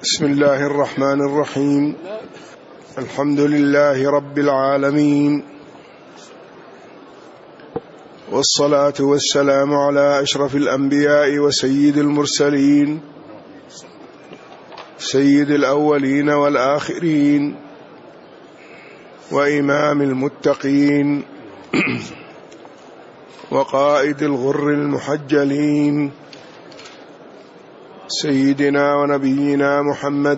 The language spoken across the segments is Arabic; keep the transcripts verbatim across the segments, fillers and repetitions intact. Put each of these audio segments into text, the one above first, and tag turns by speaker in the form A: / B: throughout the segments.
A: بسم الله الرحمن الرحيم. الحمد لله رب العالمين، والصلاة والسلام على أشرف الأنبياء وسيد المرسلين، سيد الأولين والآخرين، وإمام المتقين، وقائد الغر المحجلين، سيدنا ونبينا محمد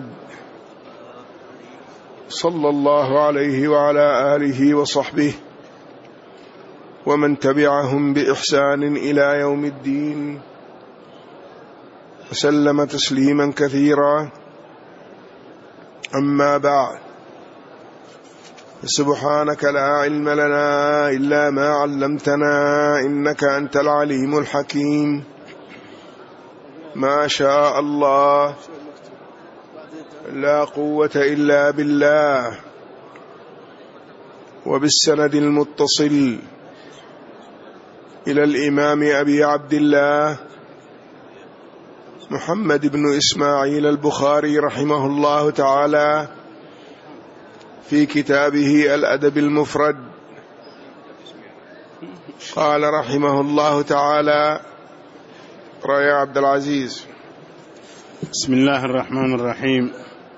A: صلى الله عليه وعلى آله وصحبه ومن تبعهم بإحسان إلى يوم الدين، وسلم تسليما كثيرا. أما بعد، سبحانك لا علم لنا إلا ما علمتنا إنك أنت العليم الحكيم. ما شاء الله لا قوة إلا بالله. وبالسند المتصل إلى الإمام أبي عبد الله محمد بن إسماعيل البخاري رحمه الله تعالى في كتابه الأدب المفرد، قال رحمه الله تعالى: رأي عبد العزيز.
B: بسم الله الرحمن الرحيم.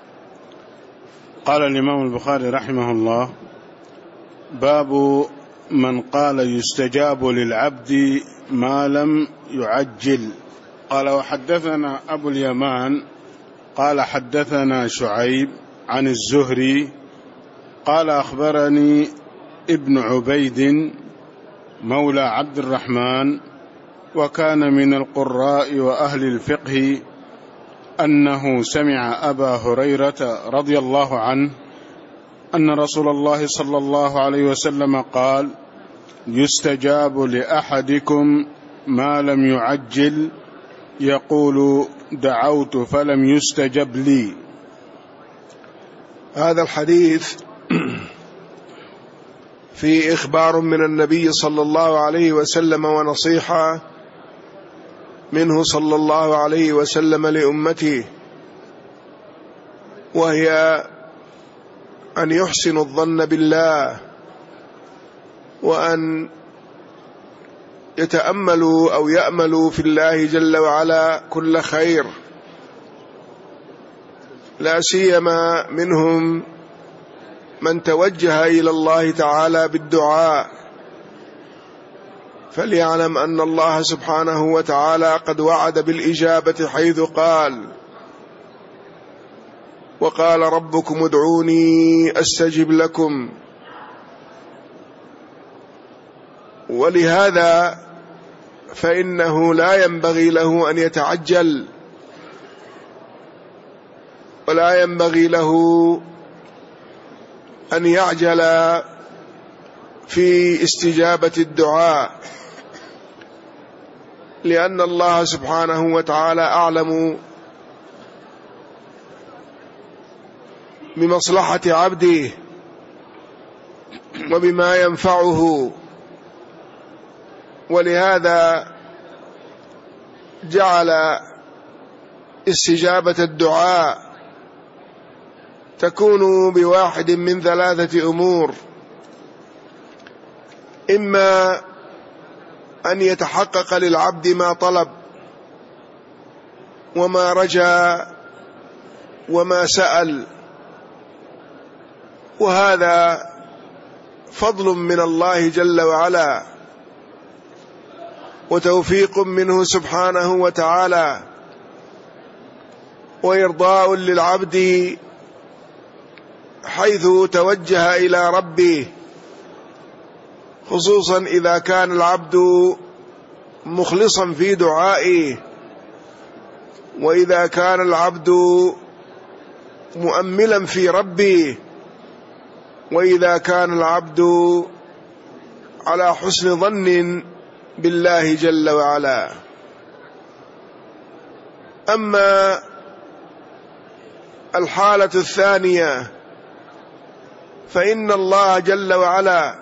B: قال الإمام البخاري رحمه الله: باب من قال يستجاب للعبد ما لم يعجل. قال: وحدثنا أبو اليمان قال حدثنا شعيب عن الزهري قال أخبرني ابن عبيد مولى عبد الرحمن، وكان من القراء وأهل الفقه، أنه سمع أبا هريرة رضي الله عنه أن رسول الله صلى الله عليه وسلم قال: يستجاب لأحدكم ما لم يعجل، يقول: دعوت فلم يستجب لي.
A: هذا الحديث في إخبار من النبي صلى الله عليه وسلم ونصيحة منه صلى الله عليه وسلم لأمته، وهي أن يحسنوا الظن بالله، وأن يتأملوا أو يأملوا في الله جل وعلا كل خير، لا سيما منهم من توجه إلى الله تعالى بالدعاء، فليعلم أن الله سبحانه وتعالى قد وعد بالإجابة، حيث قال: وقال ربكم ادعوني أستجب لكم. ولهذا فإنه لا ينبغي له أن يتعجل، ولا ينبغي له أن يعجل في استجابة الدعاء، لأن الله سبحانه وتعالى أعلم بمصلحة عبده وبما ينفعه، ولهذا جعل استجابة الدعاء تكون بواحد من ثلاثة أمور: إما أن يتحقق للعبد ما طلب وما رجا وما سأل، وهذا فضل من الله جل وعلا وتوفيق منه سبحانه وتعالى، وإرضاء للعبد حيث توجه إلى ربه، خصوصا إذا كان العبد مخلصا في دعائه، وإذا كان العبد مؤملا في ربه، وإذا كان العبد على حسن ظن بالله جل وعلا. أما الحالة الثانية فإن الله جل وعلا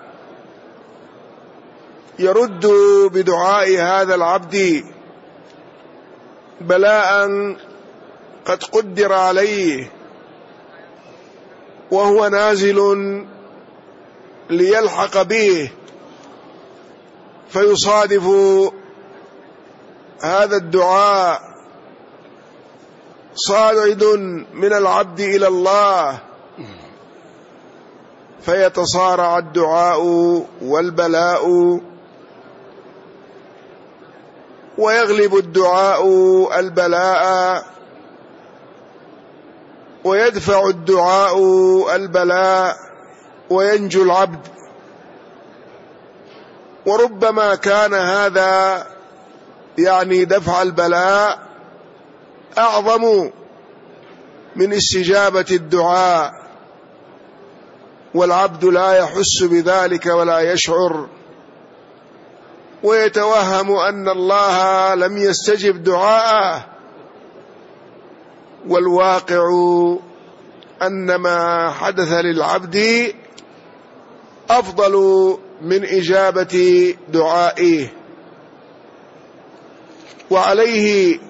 A: يرد بدعاء هذا العبد بلاء قد قدر عليه وهو نازل ليلحق به، فيصادف هذا الدعاء صاعد من العبد إلى الله، فيتصارع الدعاء والبلاء، ويغلب الدعاء البلاء، ويدفع الدعاء البلاء، وينجو العبد. وربما كان هذا يعني دفع البلاء أعظم من استجابة الدعاء، والعبد لا يحس بذلك ولا يشعر، ويتوهم أن الله لم يستجب دعاءه، والواقع أن ما حدث للعبد أفضل من إجابة دعائه. وعليه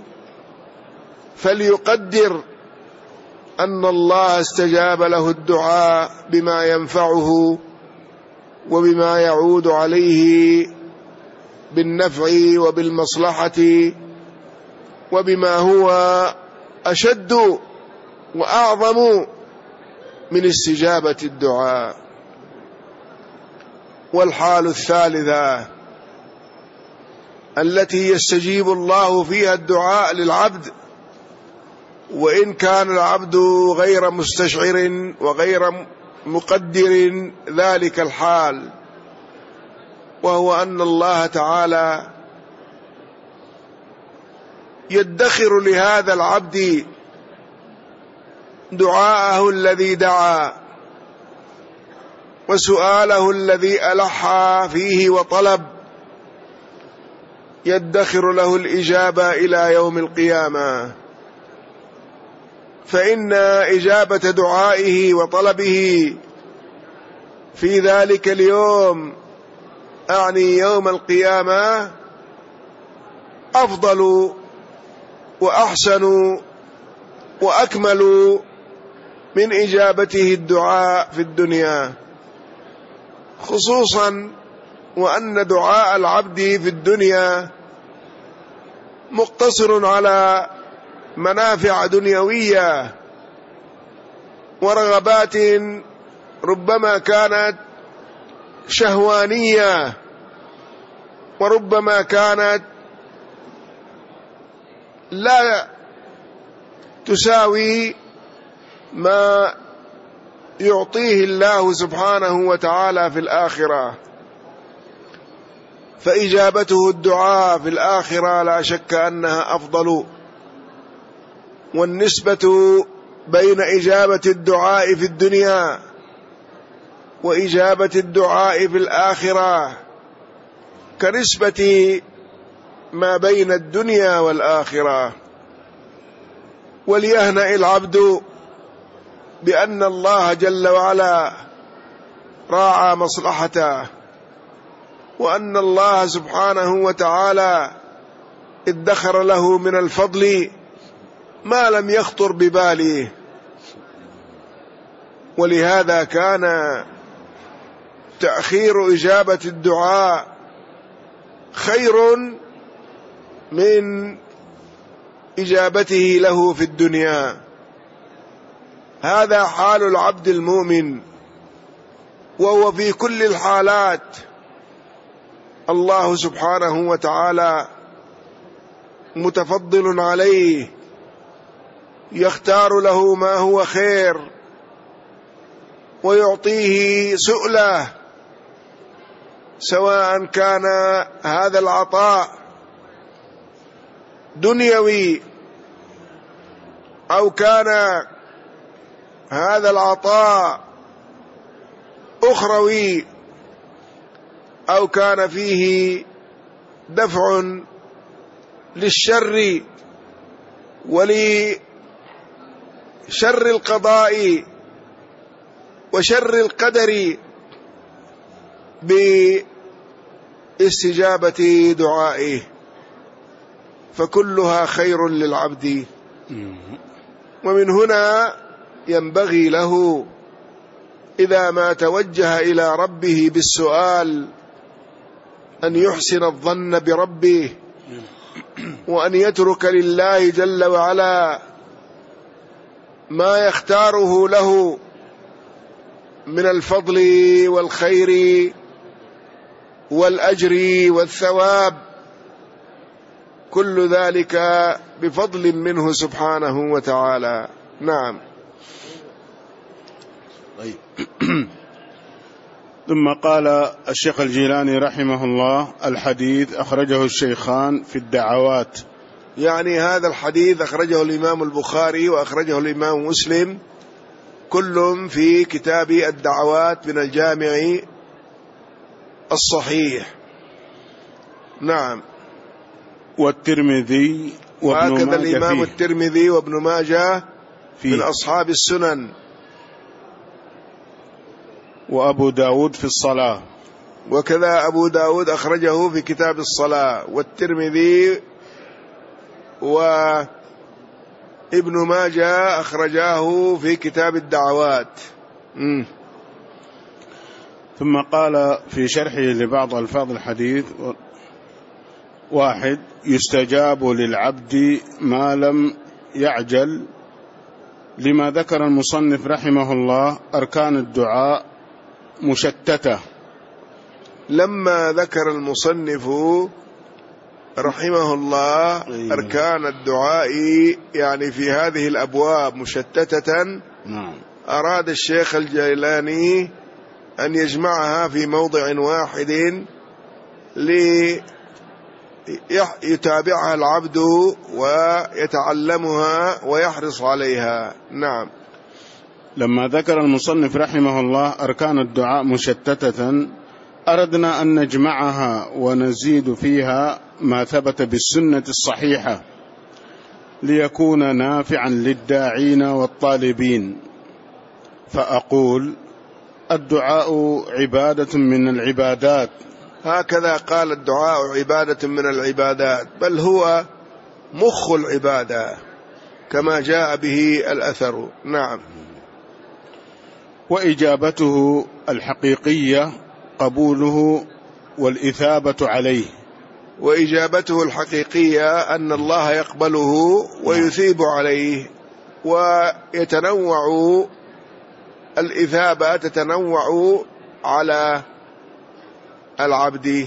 A: فليقدر أن الله استجاب له الدعاء بما ينفعه وبما يعود عليه بالنفع وبالمصلحة، وبما هو أشد وأعظم من استجابة الدعاء. والحال الثالثة التي يستجيب الله فيها الدعاء للعبد وإن كان العبد غير مستشعر وغير مقدر ذلك الحال، وهو أن الله تعالى يدخر لهذا العبد دعاءه الذي دعا وسؤاله الذي ألح فيه وطلب، يدخر له الإجابة إلى يوم القيامة. فإن إجابة دعائه وطلبه في ذلك اليوم، أعني يوم القيامة، أفضل وأحسن وأكمل من إجابته الدعاء في الدنيا، خصوصا وأن دعاء العبد في الدنيا مقتصر على منافع دنيوية ورغبات ربما كانت شهوانية، وربما كانت لا تساوي ما يعطيه الله سبحانه وتعالى في الآخرة. فإجابته الدعاء في الآخرة لا شك أنها أفضل، والنسبة بين إجابة الدعاء في الدنيا وإجابة الدعاء في الآخرة كنسبة ما بين الدنيا والآخرة. وليهنأ العبد بأن الله جل وعلا راعى مصلحته، وأن الله سبحانه وتعالى ادخر له من الفضل ما لم يخطر بباله. ولهذا كان تأخير إجابة الدعاء خير من إجابته له في الدنيا. هذا حال العبد المؤمن، وهو في كل الحالات الله سبحانه وتعالى متفضل عليه، يختار له ما هو خير ويعطيه سؤله، سواء كان هذا العطاء دنيوي أو كان هذا العطاء أخروي، أو كان فيه دفع للشر ولشر القضاء وشر القدر باستجابة دعائه، فكلها خير للعبد. ومن هنا ينبغي له إذا ما توجه إلى ربه بالسؤال أن يحسن الظن بربه، وأن يترك لله جل وعلا ما يختاره له من الفضل والخير والأجر والثواب، كل ذلك بفضل منه سبحانه وتعالى. نعم.
B: طيب. ثم قال الشيخ الجيلاني رحمه الله: الحديث أخرجه الشيخان في الدعوات.
A: يعني هذا الحديث أخرجه الإمام البخاري وأخرجه الإمام مسلم، كل في كتاب الدعوات من الجامع الصحيح. نعم.
B: والترمذي وابن
A: وهكذا
B: ماجه
A: الإمام
B: فيه.
A: الترمذي وابن ماجه
B: فيه.
A: من أصحاب السنن.
B: وأبو داود في الصلاة.
A: وكذا أبو داود أخرجه في كتاب الصلاة، والترمذي وابن ماجه أخرجاه في كتاب الدعوات. م.
B: ثم قال في شرحه لبعض ألفاظ الحديث: واحد، يستجاب للعبد ما لم يعجل، لما ذكر المصنف رحمه الله أركان الدعاء مشتتة.
A: لما ذكر المصنف رحمه الله أركان الدعاء يعني في هذه الأبواب مشتتة، نعم، أراد الشيخ الجيلاني أن يجمعها في موضع واحد ليتابعها العبد ويتعلمها ويحرص عليها. نعم.
B: لما ذكر المصنف رحمه الله أركان الدعاء مشتتة، أردنا أن نجمعها ونزيد فيها ما ثبت بالسنة الصحيحة ليكون نافعا للداعين والطالبين. فأقول: الدعاء عبادة من العبادات.
A: هكذا قال: الدعاء عبادة من العبادات، بل هو مخ العبادة كما جاء به الأثر. نعم.
B: وإجابته الحقيقية قبوله والإثابة عليه.
A: وإجابته الحقيقية أن الله يقبله ويثيب عليه، ويتنوع الإثابة تتنوع على العبد،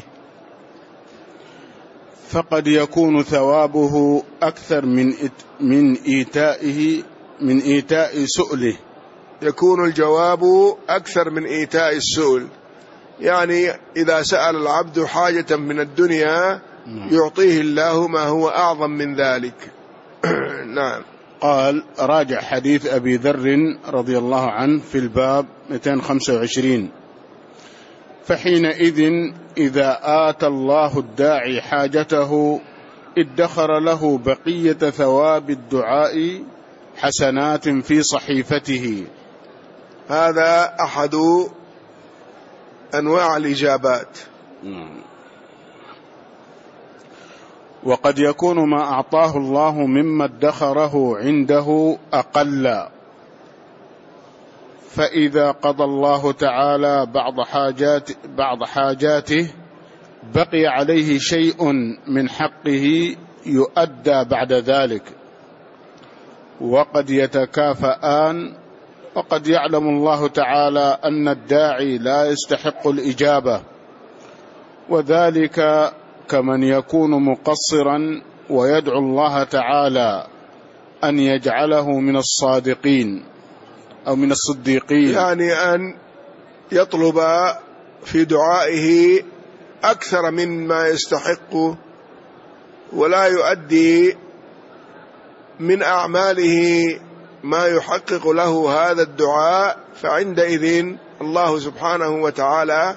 B: فقد يكون ثوابه أكثر من من إيتائه من إيتاء سؤله.
A: يكون الجواب أكثر من إيتاء السؤل، يعني إذا سأل العبد حاجة من الدنيا يعطيه الله ما هو أعظم من ذلك. نعم.
B: قال: راجع حديث أبي ذر رضي الله عنه في الباب مئتين وخمسة وعشرين: فحينئذ إذا آتى الله الداعي حاجته ادخر له بقية ثواب الدعاء حسنات في صحيفته.
A: هذا أحد أنواع الإجابات.
B: وقد يكون ما أعطاه الله مما ادخره عنده أقل، فإذا قضى الله تعالى بعض حاجات بعض حاجاته بقي عليه شيء من حقه يؤدى بعد ذلك، وقد يتكافئان. وقد يعلم الله تعالى أن الداعي لا يستحق الإجابة، وذلك كمن يكون مقصرا ويدعو الله تعالى أن يجعله من الصادقين أو من الصديقين،
A: يعني أن يطلب في دعائه أكثر مما يستحق ولا يؤدي من أعماله ما يحقق له هذا الدعاء، فعندئذ الله سبحانه وتعالى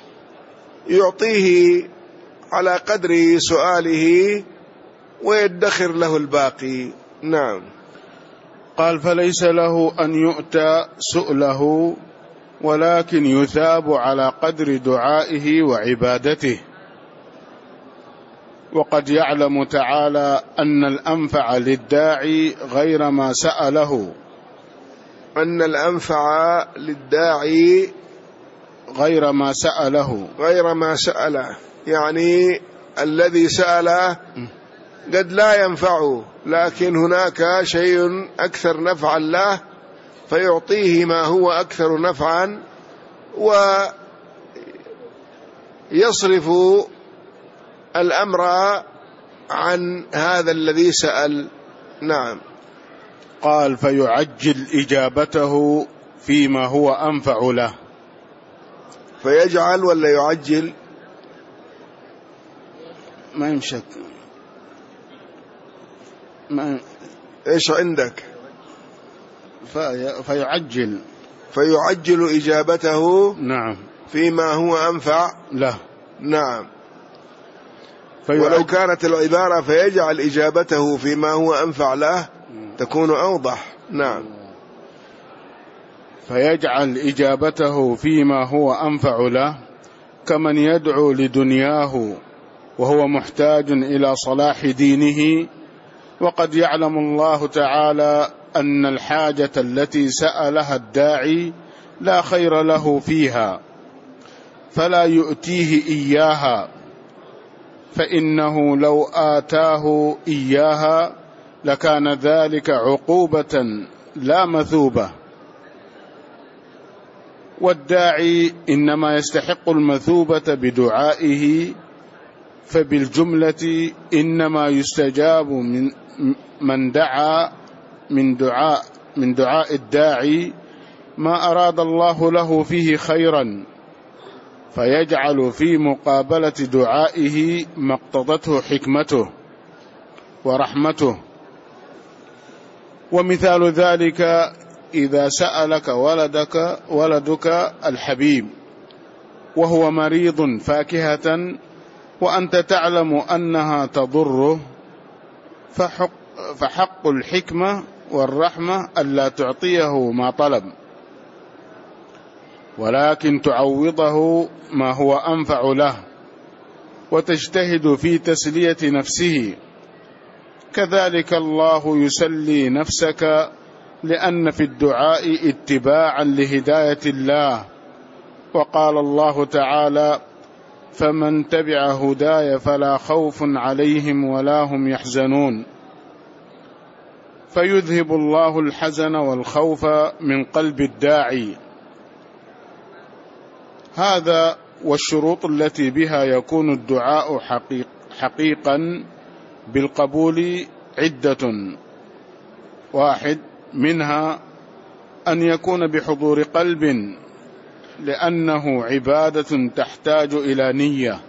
A: يعطيه على قدر سؤاله ويدخر له الباقي. نعم.
B: قال: فليس له أن يؤتى سؤله، ولكن يثاب على قدر دعائه وعبادته. وقد يعلم تعالى أن الأنفع للداعي غير ما سأله
A: أن الأنفع للداعي
B: غير ما سأله
A: غير ما سأله، يعني الذي سأله قد لا ينفعه، لكن هناك شيء أكثر نفعا له فيعطيه ما هو أكثر نفعا ويصرف الأمر عن هذا الذي سأل. نعم.
B: قال فيعجل إجابته فيما هو أنفع له.
A: فيجعل ولا يعجل؟
B: ما يمشك. ما
A: إيش عندك؟
B: في... فيعجل
A: فيعجل إجابته
B: نعم
A: فيما هو أنفع
B: له.
A: نعم.
B: فيعجل...
A: ولو كانت العبارة فيجعل إجابته فيما هو أنفع له تكون أوضح. نعم.
B: فيجعل إجابته فيما هو أنفع له كمن يدعو لدنياه وهو محتاج إلى صلاح دينه، وقد يعلم الله تعالى أن الحاجة التي سألها الداعي لا خير له فيها فلا يؤتيه إياها، فإنه لو آتاه إياها لكان ذلك عقوبة لا مثوبة، والداعي إنما يستحق المثوبة بدعائه، فبالجملة إنما يستجاب من من دعا من دعاء من دعاء الداعي ما أراد الله له فيه خيرا، فيجعل في مقابلة دعائه ما اقتضته حكمته ورحمته. ومثال ذلك إذا سألك ولدك ولدك الحبيب وهو مريض فاكهة وأنت تعلم أنها تضره، فحق, فحق الحكمة والرحمة ألا تعطيه ما طلب، ولكن تعوضه ما هو أنفع له وتجتهد في تسلية نفسه. كذلك الله يسلي نفسك، لأن في الدعاء اتباعا لهداية الله، وقال الله تعالى فمن تبع هداي فلا خوف عليهم ولا هم يحزنون. فيذهب الله الحزن والخوف من قلب الداعي. هذا والشروط التي بها يكون الدعاء حقيق حقيقا بالقبول عدة. واحد منها أن يكون بحضور قلب، لأنه عبادة تحتاج إلى نية،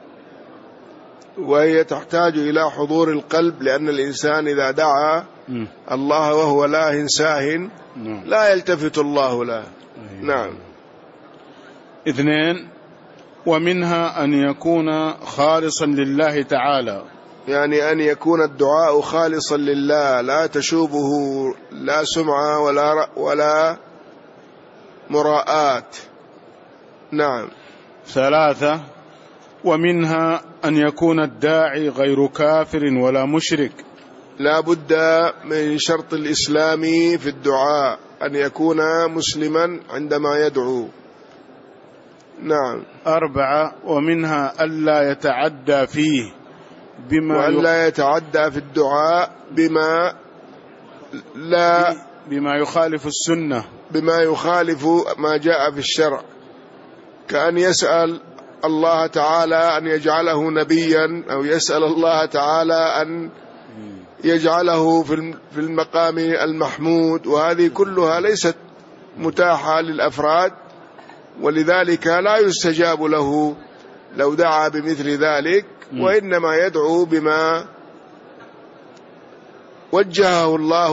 A: وهي تحتاج إلى حضور القلب، لأن الإنسان إذا دعا م. الله وهو لاه ساه لا يلتفت الله له. نعم.
B: اثنين، ومنها أن يكون خالصا لله تعالى،
A: يعني أن يكون الدعاء خالصا لله لا تشوبه لا سمعة ولا ولا مراءات. نعم.
B: ثلاثة، ومنها أن يكون الداعي غير كافر ولا مشرك،
A: لا بد من شرط الإسلام في الدعاء أن يكون مسلما عندما يدعو. نعم.
B: أربعة، ومنها ألا يتعدى فيه بما
A: وألا يتعدى في الدعاء بما لا
B: بما يخالف السنة،
A: بما يخالف ما جاء في الشرع، كأن يسأل الله تعالى أن يجعله نبيا، أو يسأل الله تعالى أن يجعله في المقام المحمود، وهذه كلها ليست متاحة للأفراد، ولذلك لا يستجاب له لو دعا بمثل ذلك، وإنما يدعو بما وجهه الله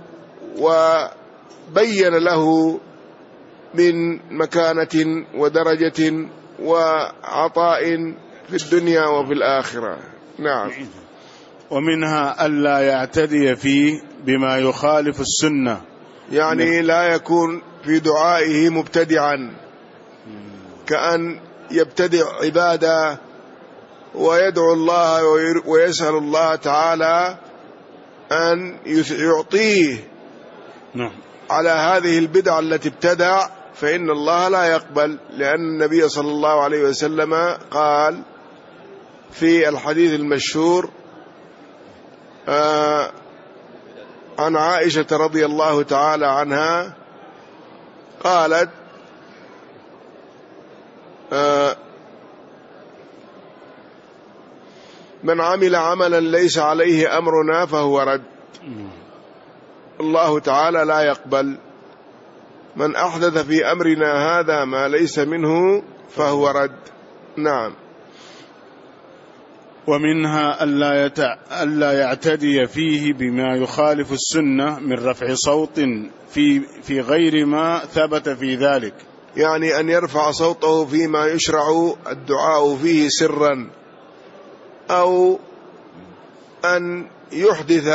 A: وبين له من مكانة ودرجة وعطاء في الدنيا وفي الآخرة. نعم.
B: ومنها ألا يعتدي فيه بما يخالف السنة،
A: يعني لا يكون في دعائه مبتدعا، كأن يبتدع عبادة ويدعو الله ويسأل الله تعالى أن يعطيه
B: نعم
A: على هذه البدع التي ابتدع، فإن الله لا يقبل، لأن النبي صلى الله عليه وسلم قال في الحديث المشهور آه عن عائشة رضي الله تعالى عنها قالت آه من عمل عملا ليس عليه أمرنا فهو رد. الله تعالى لا يقبل. من أحدث في أمرنا هذا ما ليس منه فهو رد. نعم.
B: ومنها ألا, يتع... ألا يعتدي فيه بما يخالف السنة من رفع صوت في, في غير ما ثبت في ذلك،
A: يعني أن يرفع صوته فيما يشرع الدعاء فيه سرا، أو أن يحدث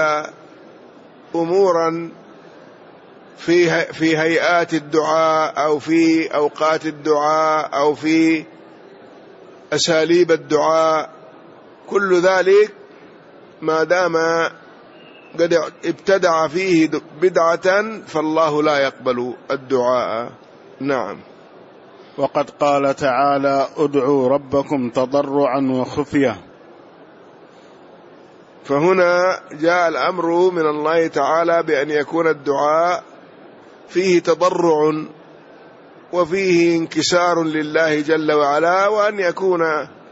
A: أمورا في في هيئات الدعاء أو في أوقات الدعاء أو في أساليب الدعاء، كل ذلك ما دام قد ابتدع فيه بدعة فالله لا يقبل الدعاء. نعم.
B: وقد قال تعالى ادعوا ربكم تضرعا وخفية،
A: فهنا جاء الأمر من الله تعالى بأن يكون الدعاء فيه تضرع وفيه انكسار لله جل وعلا، وأن يكون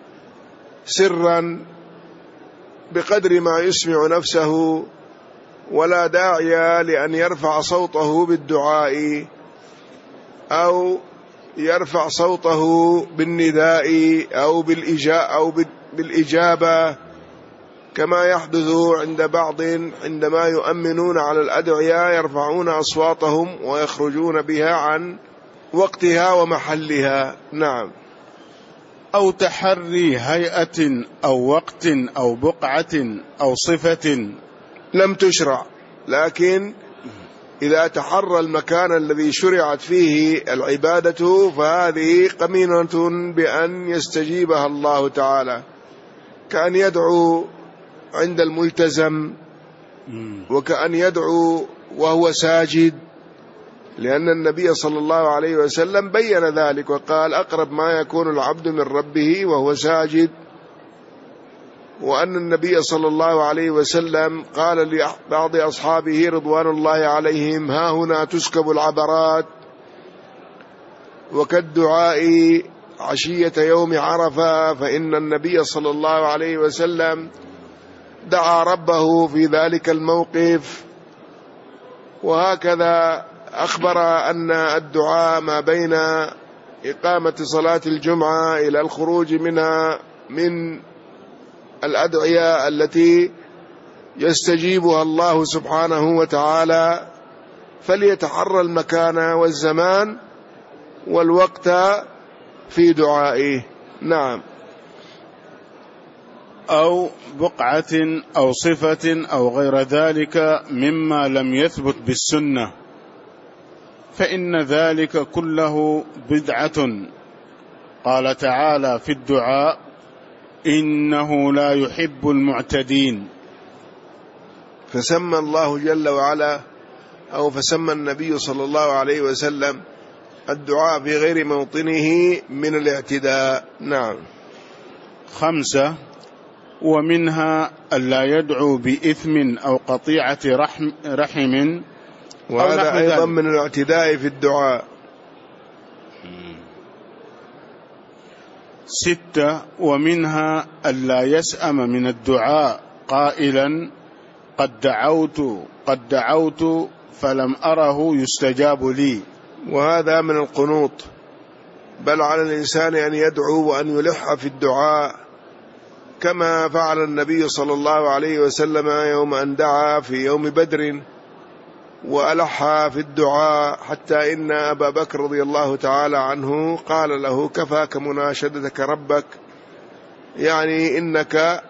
A: سرا بقدر ما يسمع نفسه، ولا داعي لأن يرفع صوته بالدعاء أو يرفع صوته بالنداء أو بالإجاء أو بالإجابة كما يحدث عند بعض عندما يؤمنون على الأدعية يرفعون أصواتهم ويخرجون بها عن وقتها ومحلها. نعم.
B: أو تحري هيئة أو وقت أو بقعة أو صفة
A: لم تشرع، لكن إذا تحرى المكان الذي شرعت فيه العبادة فهذه قمينة بأن يستجيبها الله تعالى، كأن يدعو عند الملتزم، وكأن يدعو وهو ساجد، لأن النبي صلى الله عليه وسلم بين ذلك وقال أقرب ما يكون العبد من ربه وهو ساجد. وأن النبي صلى الله عليه وسلم قال لبعض أصحابه رضوان الله عليهم ها هنا تسكب العبرات، وكالدعاء عشية يوم عرفة، فإن النبي صلى الله عليه وسلم دعا ربه في ذلك الموقف. وهكذا أخبر أن الدعاء ما بين إقامة صلاة الجمعة إلى الخروج منها من الأدعية التي يستجيبها الله سبحانه وتعالى، فليتحرى المكان والزمان والوقت في دعائه. نعم.
B: أو بقعة أو صفة أو غير ذلك مما لم يثبت بالسنة، فإن ذلك كله بدعة. قال تعالى في الدعاء إنه لا يحب المعتدين،
A: فسمى الله جل وعلا أو فسمى النبي صلى الله عليه وسلم الدعاء في غير موطنه من الاعتداء. نعم.
B: خمسة، ومنها ألا يدعو بإثم أو قطيعة رحم, رحم
A: وهذا أيضا من الاعتداء في الدعاء.
B: ستة، ومنها ألا يسأم من الدعاء قائلا قد دعوت قد دعوت فلم أره يستجاب لي،
A: وهذا من القنوط. بل على الإنسان أن يدعو وأن يلح في الدعاء كما فعل النبي صلى الله عليه وسلم يوم أن دعا في يوم بدر وألح في الدعاء، حتى إن أبا بكر رضي الله تعالى عنه قال له كفاك مناشدتك ربك، يعني إنك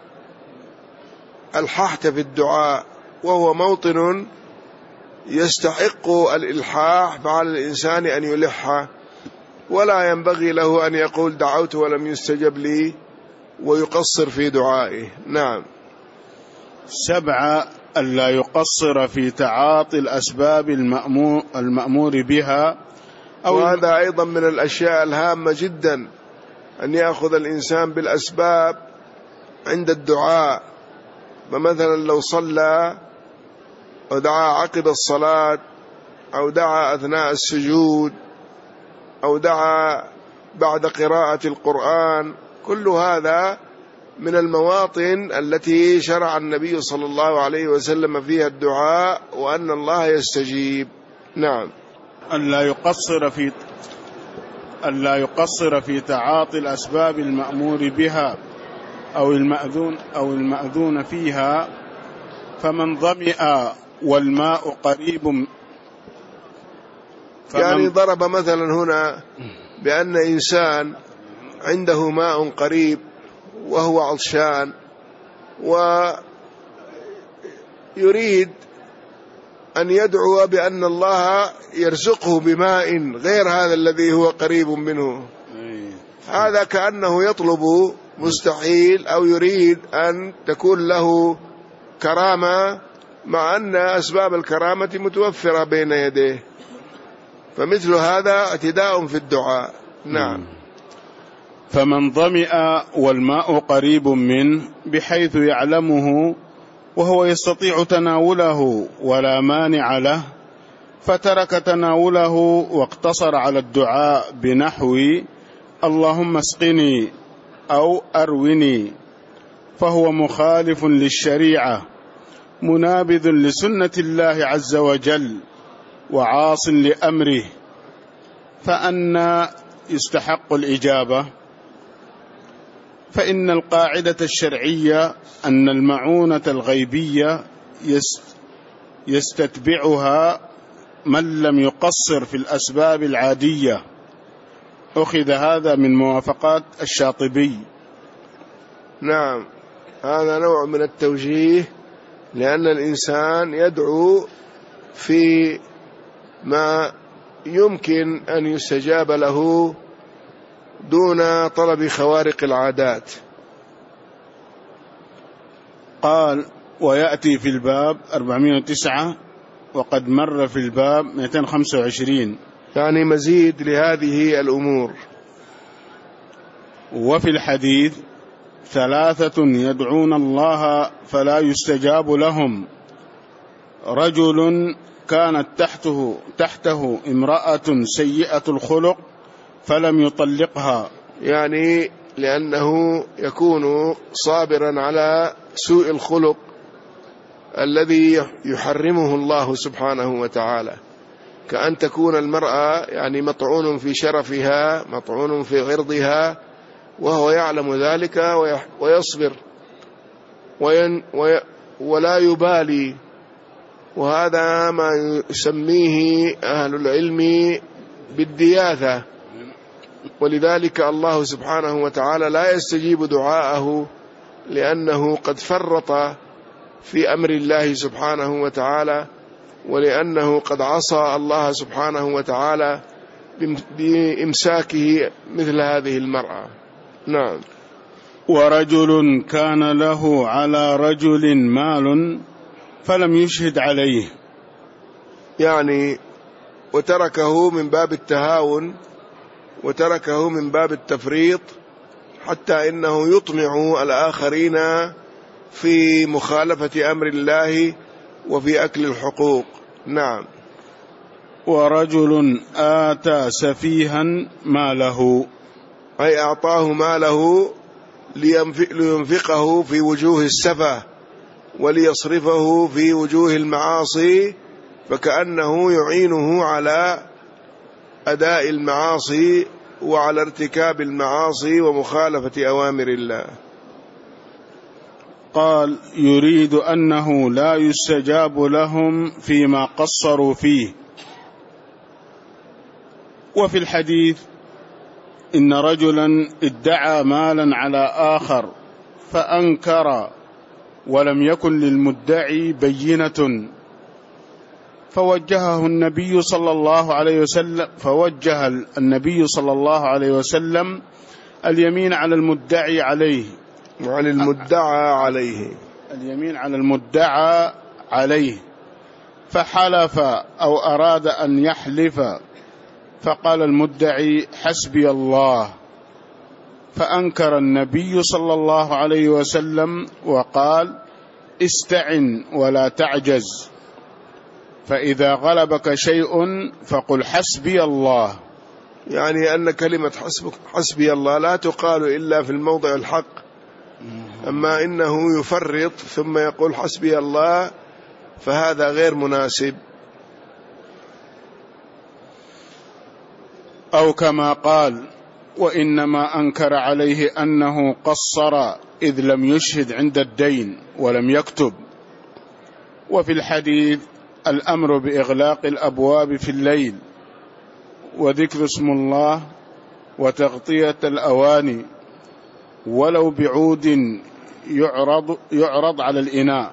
A: ألححت في الدعاء وهو موطن يستحق الإلحاح، فعلى الإنسان أن يلح، ولا ينبغي له أن يقول دعوت ولم يستجب لي، ويقصر في دعائه. نعم.
B: سبعة ألا يقصر في تعاطي الأسباب المأمور, المأمور بها، أو
A: وهذا أيضا من الأشياء الهامة جدا، أن يأخذ الإنسان بالأسباب عند الدعاء. فمثلا لو صلى ودعا عقب الصلاة، أو دعا أثناء السجود، أو دعا بعد قراءة القرآن، كل هذا من المواطن التي شرع النبي صلى الله عليه وسلم فيها الدعاء، وأن الله يستجيب. نعم.
B: ألا يقصر في ألا يقصر في تعاطي الأسباب المأمور بها أو المأذون أو المأذون فيها. فمن ظمئ والماء قريب،
A: يعني ضرب مثلا هنا بأن إنسان عنده ماء قريب وهو عطشان، ويريد أن يدعو بأن الله يرزقه بماء غير هذا الذي هو قريب منه. هذا كأنه يطلب مستحيل، أو يريد أن تكون له كرامة، مع أن أسباب الكرامة متوفرة بين يديه. فمثل هذا اعتداء في الدعاء. نعم.
B: فمن ظمئ والماء قريب منه بحيث يعلمه وهو يستطيع تناوله ولا مانع له، فترك تناوله واقتصر على الدعاء بنحو اللهم اسقني أو أروني، فهو مخالف للشريعة، منابذ لسنة الله عز وجل، وعاص لأمره. فأنى يستحق الإجابة؟ فإن القاعدة الشرعية أن المعونة الغيبية يستتبعها من لم يقصر في الأسباب العادية. أخذ هذا من موافقات الشاطبي.
A: نعم، هذا نوع من التوجيه، لأن الإنسان يدعو في ما يمكن أن يستجاب له دون طلب خوارق العادات.
B: قال ويأتي في الباب أربعمائة وتسعة، وقد مر في الباب مئتين وخمسة وعشرين،
A: يعني مزيد لهذه الأمور.
B: وفي الحديث ثلاثة يدعون الله فلا يستجاب لهم: رجل كانت تحته, تحته امرأة سيئة الخلق فلم يطلقها،
A: يعني لأنه يكون صابرا على سوء الخلق الذي يحرمه الله سبحانه وتعالى، كأن تكون المرأة يعني مطعون في شرفها، مطعون في عرضها، وهو يعلم ذلك ويصبر ولا يبالي. وهذا ما يسميه أهل العلم بالدياثة. ولذلك الله سبحانه وتعالى لا يستجيب دعاءه، لأنه قد فرط في أمر الله سبحانه وتعالى، ولأنه قد عصى الله سبحانه وتعالى بإمساكه مثل هذه المرأة. نعم.
B: ورجل كان له على رجل مال فلم يشهد عليه،
A: يعني وتركه من باب التهاون، وتركه من باب التفريط، حتى إنه يطمع الآخرين في مخالفة أمر الله وفي أكل الحقوق. نعم.
B: ورجل آتى سفيها ماله،
A: أي أعطاه ماله لينفقه في وجوه السفة وليصرفه في وجوه المعاصي، فكأنه يعينه على أداء المعاصي وعلى ارتكاب المعاصي ومخالفة أوامر الله.
B: قال يريد أنه لا يستجاب لهم فيما قصروا فيه. وفي الحديث إن رجلا ادعى مالا على آخر فأنكر ولم يكن للمدعي بينة، فوجهه النبي صلى الله عليه وسلم فوجه النبي صلى الله عليه وسلم اليمين على المدعي عليه،
A: وعن المدعى عليه.
B: اليمين على المدعى عليه، فحلف أو أراد أن يحلف فقال المدعي حسبي الله، فأنكر النبي صلى الله عليه وسلم وقال استعن ولا تعجز، فإذا غلبك شيء فقل حسبي الله.
A: يعني أن كلمة حسبك حسبي الله لا تقال إلا في الموضع الحق، أما إنه يفرط ثم يقول حسبي الله فهذا غير مناسب.
B: أو كما قال وإنما أنكر عليه أنه قصر إذ لم يشهد عند الدين ولم يكتب. وفي الحديث الأمر بإغلاق الأبواب في الليل وذكر اسم الله وتغطية الأواني ولو بعود يعرض, يعرض على الإناء،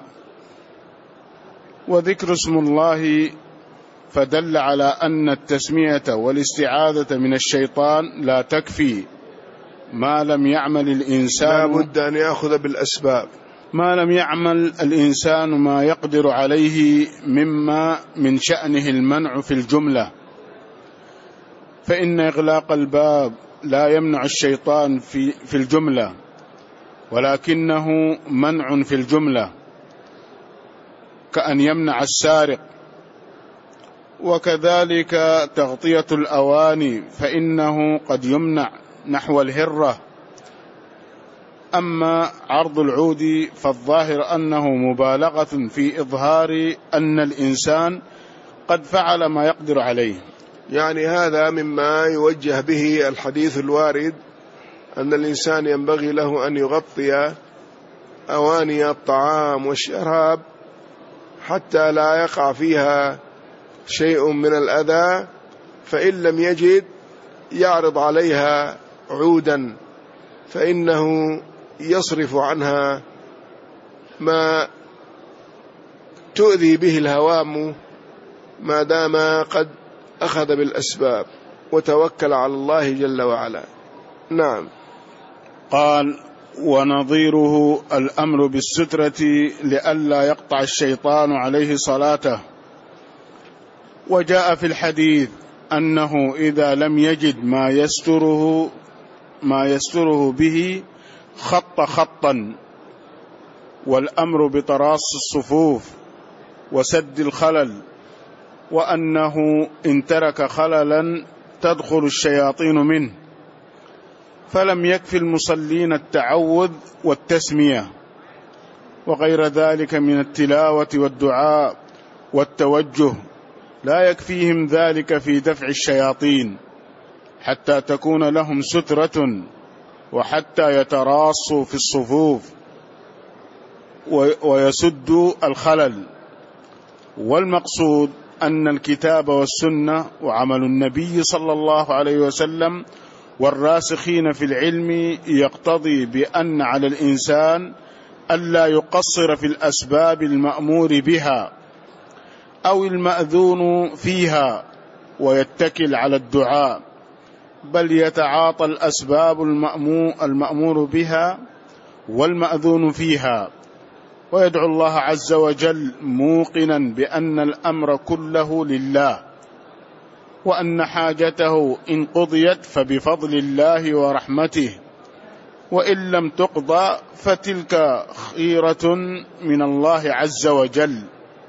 B: وذكر اسم الله فدل على أن التسمية والاستعاذة من الشيطان لا تكفي ما لم يعمل الإنسان،
A: لا بد أن يأخذ بالأسباب،
B: ما لم يعمل الإنسان ما يقدر عليه مما من شأنه المنع في الجملة، فإن إغلاق الباب لا يمنع الشيطان في, في الجملة ولكنه منع في الجملة، كأن يمنع السارق. وكذلك تغطية الأواني فإنه قد يمنع نحو الهرة. أما عرض العود فالظاهر أنه مبالغة في إظهار أن الإنسان قد فعل ما يقدر عليه.
A: يعني هذا مما يوجه به الحديث الوارد أن الإنسان ينبغي له أن يغطي أواني الطعام والشراب حتى لا يقع فيها شيء من الأذى، فإن لم يجد يعرض عليها عودا فإنه يصرف عنها ما تؤذي به الهوام ما دام قد أخذ بالأسباب وتوكل على الله جل وعلا. نعم.
B: قال ونظيره الأمر بالسترة لئلا يقطع الشيطان عليه صلاته. وجاء في الحديث أنه إذا لم يجد ما يستره ما يستره به خط خطا، والأمر بتراص الصفوف وسد الخلل، وأنه إن ترك خللا تدخل الشياطين منه، فلم يكفي المصلين التعوذ والتسمية وغير ذلك من التلاوة والدعاء والتوجه، لا يكفيهم ذلك في دفع الشياطين حتى تكون لهم سترة وحتى يتراصوا في الصفوف ويسدوا الخلل. والمقصود أن الكتاب والسنة وعمل النبي صلى الله عليه وسلم والراسخين في العلم يقتضي بأن على الإنسان ألا يقصر في الأسباب المأمور بها أو المأذون فيها ويتكل على الدعاء، بل يتعاطى الأسباب المأمور بها والمأذون فيها ويدعو الله عز وجل موقنا بأن الأمر كله لله، وأن حاجته إن قضيت فبفضل الله ورحمته، وإن لم تقضى فتلك خيرة من الله عز وجل،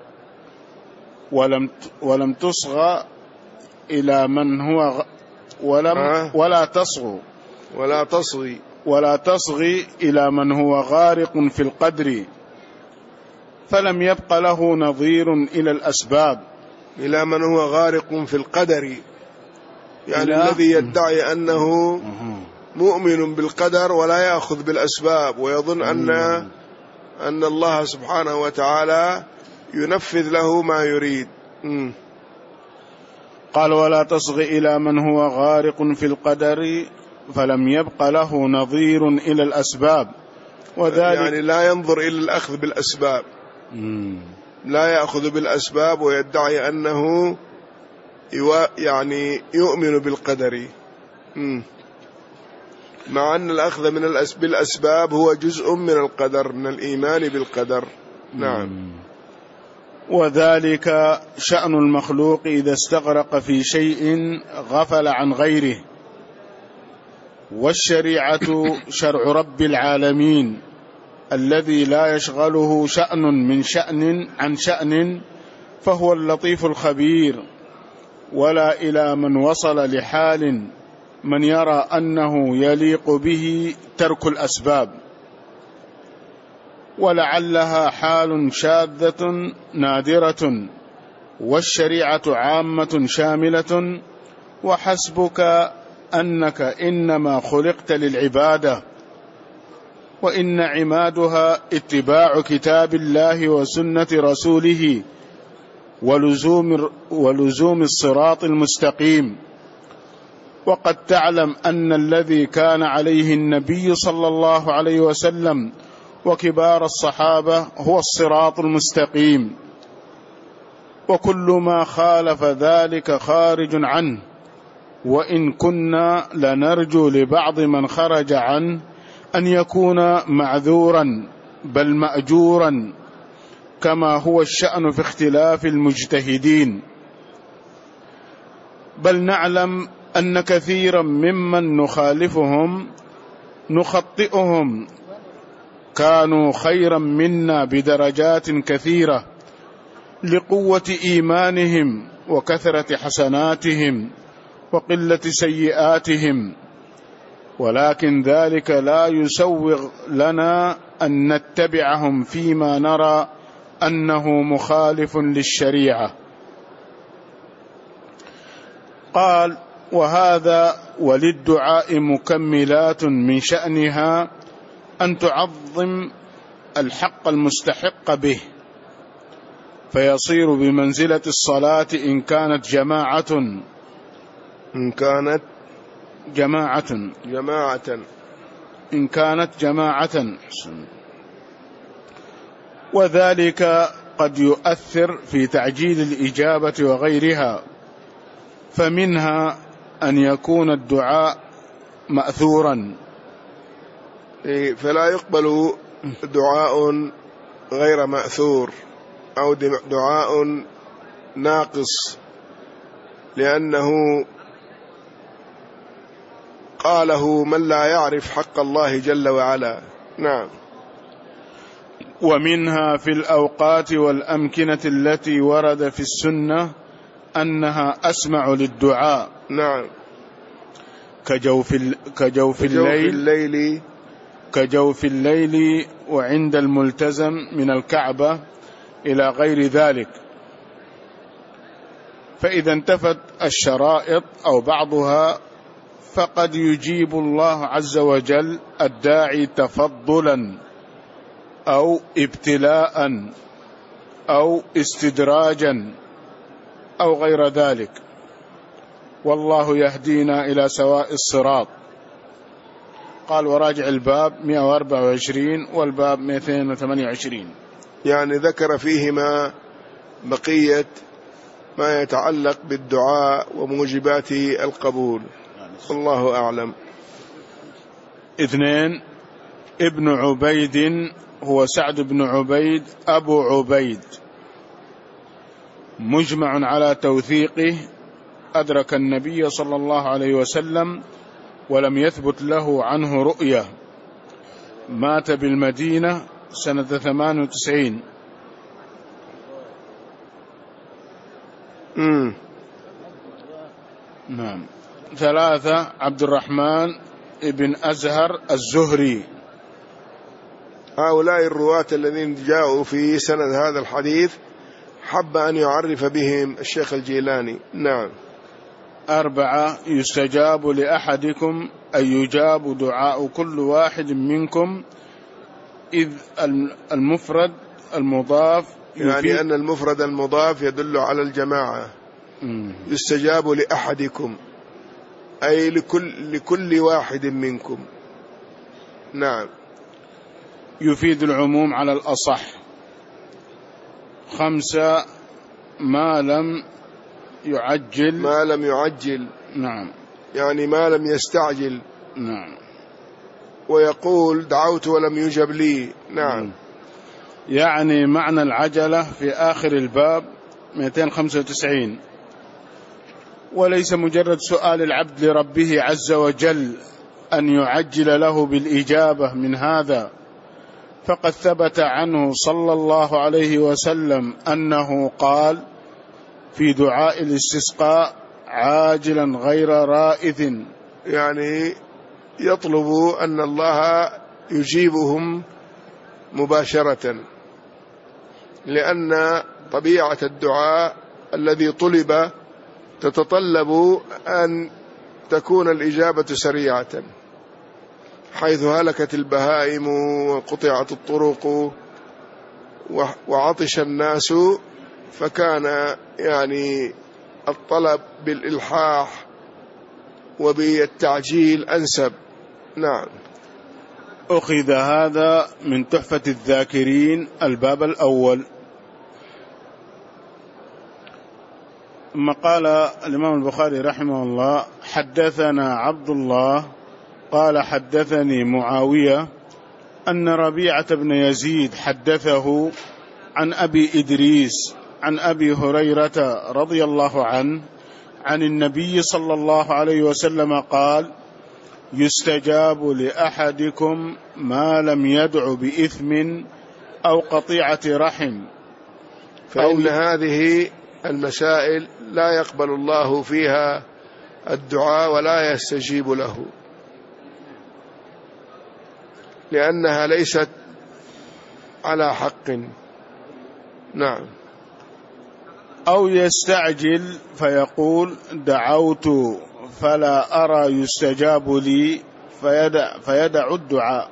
B: ولم ولم تصغى إلى من هو ولم ولا تصغوا
A: ولا تصغي
B: ولا تصغي إلى من هو غارق في القدر، فلم يبق له نظير إلى الأسباب.
A: إلى من هو غارق في القدر، يعني الذي يدعي أنه مؤمن بالقدر ولا يأخذ بالأسباب ويظن أن أن الله سبحانه وتعالى ينفذ له ما يريد. م.
B: قال ولا تصغ إلى من هو غارق في القدر فلم يبق له نظير إلى الأسباب، وذلك
A: يعني لا ينظر إلى الأخذ بالأسباب، م. لا يأخذ بالأسباب ويدعي أنه يعني يؤمن بالقدر. م. مع أن الأخذ من بالأسباب هو جزء من القدر، من الإيمان بالقدر. نعم.
B: وذلك شأن المخلوق إذا استغرق في شيء غفل عن غيره، والشريعة شرع رب العالمين الذي لا يشغله شأن من شأن عن شأن، فهو اللطيف الخبير. ولا إلى من وصل لحال من يرى أنه يليق به ترك الأسباب، ولعلها حال شاذة نادرة، والشريعة عامة شاملة. وحسبك أنك إنما خلقت للعبادة، وإن عمادها اتباع كتاب الله وسنة رسوله ولزوم, ولزوم الصراط المستقيم. وقد تعلم أن الذي كان عليه النبي صلى الله عليه وسلم وكبار الصحابة هو الصراط المستقيم، وكل ما خالف ذلك خارج عنه، وإن كنا لنرجو لبعض من خرج عنه أن يكون معذورا بل مأجورا، كما هو الشأن في اختلاف المجتهدين. بل نعلم أن كثيرا ممن نخالفهم نخطئهم كانوا خيرا منا بدرجات كثيرة، لقوة إيمانهم وكثرة حسناتهم وقلة سيئاتهم، ولكن ذلك لا يسوغ لنا أن نتبعهم فيما نرى أنه مخالف للشريعة. قال: وهذا وللدعاء مكملات من شأنها أن تعظم الحق المستحق به، فيصير بمنزلة الصلاة إن كانت جماعة
A: إن كانت
B: جماعة
A: جماعة
B: إن كانت جماعة وذلك قد يؤثر في تعجيل الإجابة وغيرها، فمنها أن يكون الدعاء مأثورا،
A: فلا يقبل دعاء غير مأثور أو دعاء ناقص، لأنه قاله من لا يعرف حق الله جل وعلا. نعم.
B: ومنها في الأوقات والأمكنة التي ورد في السنة أنها أسمع للدعاء.
A: نعم.
B: كجوف, كجوف الليل,
A: الليل
B: كجوف الليل وعند الملتزم من الكعبة إلى غير ذلك. فإذا انتفت الشرائط أو بعضها فقد يجيب الله عز وجل الداعي تفضلا أو ابتلاء أو استدراجا أو غير ذلك، والله يهدينا إلى سواء الصراط. قال: وراجع الباب مئة وأربعة وعشرين والباب مئتين وثمانية وعشرين.
A: يعني ذكر فيهما بقية ما يتعلق بالدعاء وموجبات القبول، والله أعلم.
B: اثنين، ابن عبيد هو سعد بن عبيد أبو عبيد، مجمع على توثيقه، أدرك النبي صلى الله عليه وسلم ولم يثبت له عنه رؤية، مات بالمدينة سنة ثمان وتسعين.
A: امم
B: نعم. ثلاثة، عبد الرحمن ابن أزهر الزهري.
A: هؤلاء الرواة الذين جاءوا في سند هذا الحديث حب أن يعرف بهم الشيخ الجيلاني. نعم.
B: أربعة، يستجاب لأحدكم أن يجاب دعاء كل واحد منكم، إذ المفرد المضاف
A: يعني أن المفرد المضاف يدل على الجماعة.
B: م.
A: يستجاب لأحدكم أي لكل, لكل واحد منكم. نعم.
B: يفيد العموم على الأصح. خمسة، ما لم يعجل
A: ما لم يعجل
B: نعم
A: يعني ما لم يستعجل.
B: نعم.
A: ويقول دعوت ولم يجب لي. نعم.
B: يعني معنى العجلة في آخر الباب مئتين وخمسة وتسعين: وليس مجرد سؤال العبد لربه عز وجل أن يعجل له بالإجابة من هذا، فقد ثبت عنه صلى الله عليه وسلم أنه قال في دعاء الاستسقاء: عاجلا غير رائث،
A: يعني يطلب أن الله يجيبهم مباشرة، لأن طبيعة الدعاء الذي طلب تتطلب أن تكون الإجابة سريعة، حيث هلكت البهائم وقطعت الطرق وعطش الناس، فكان يعني الطلب بالإلحاح وبالتعجيل أنسب. نعم.
B: أخذ هذا من تحفة الذاكرين الباب الأول. ثم قال الإمام البخاري رحمه الله: حدثنا عبد الله قال حدثني معاوية أن ربيعة بن يزيد حدثه عن أبي إدريس عن أبي هريرة رضي الله عنه عن النبي صلى الله عليه وسلم قال: يستجاب لأحدكم ما لم يدع بإثم أو قطيعة رحم.
A: فإن هذه المسائل لا يقبل الله فيها الدعاء ولا يستجيب له، لأنها ليست على حق. نعم.
B: أو يستعجل فيقول: دعوت فلا أرى يستجاب لي، فيدع, فيدع الدعاء.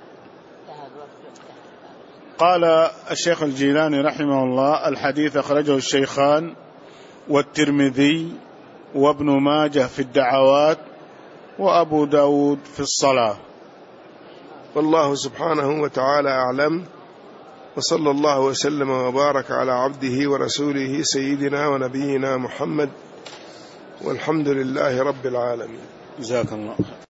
B: قال الشيخ الجيلاني رحمه الله: الحديث أخرجه الشيخان والترمذي وابن ماجه في الدعوات وأبو داود في الصلاة.
A: والله سبحانه وتعالى أعلم، وصلى الله وسلم وبارك على عبده ورسوله سيدنا ونبينا محمد، والحمد لله رب العالمين.
B: جزاك الله.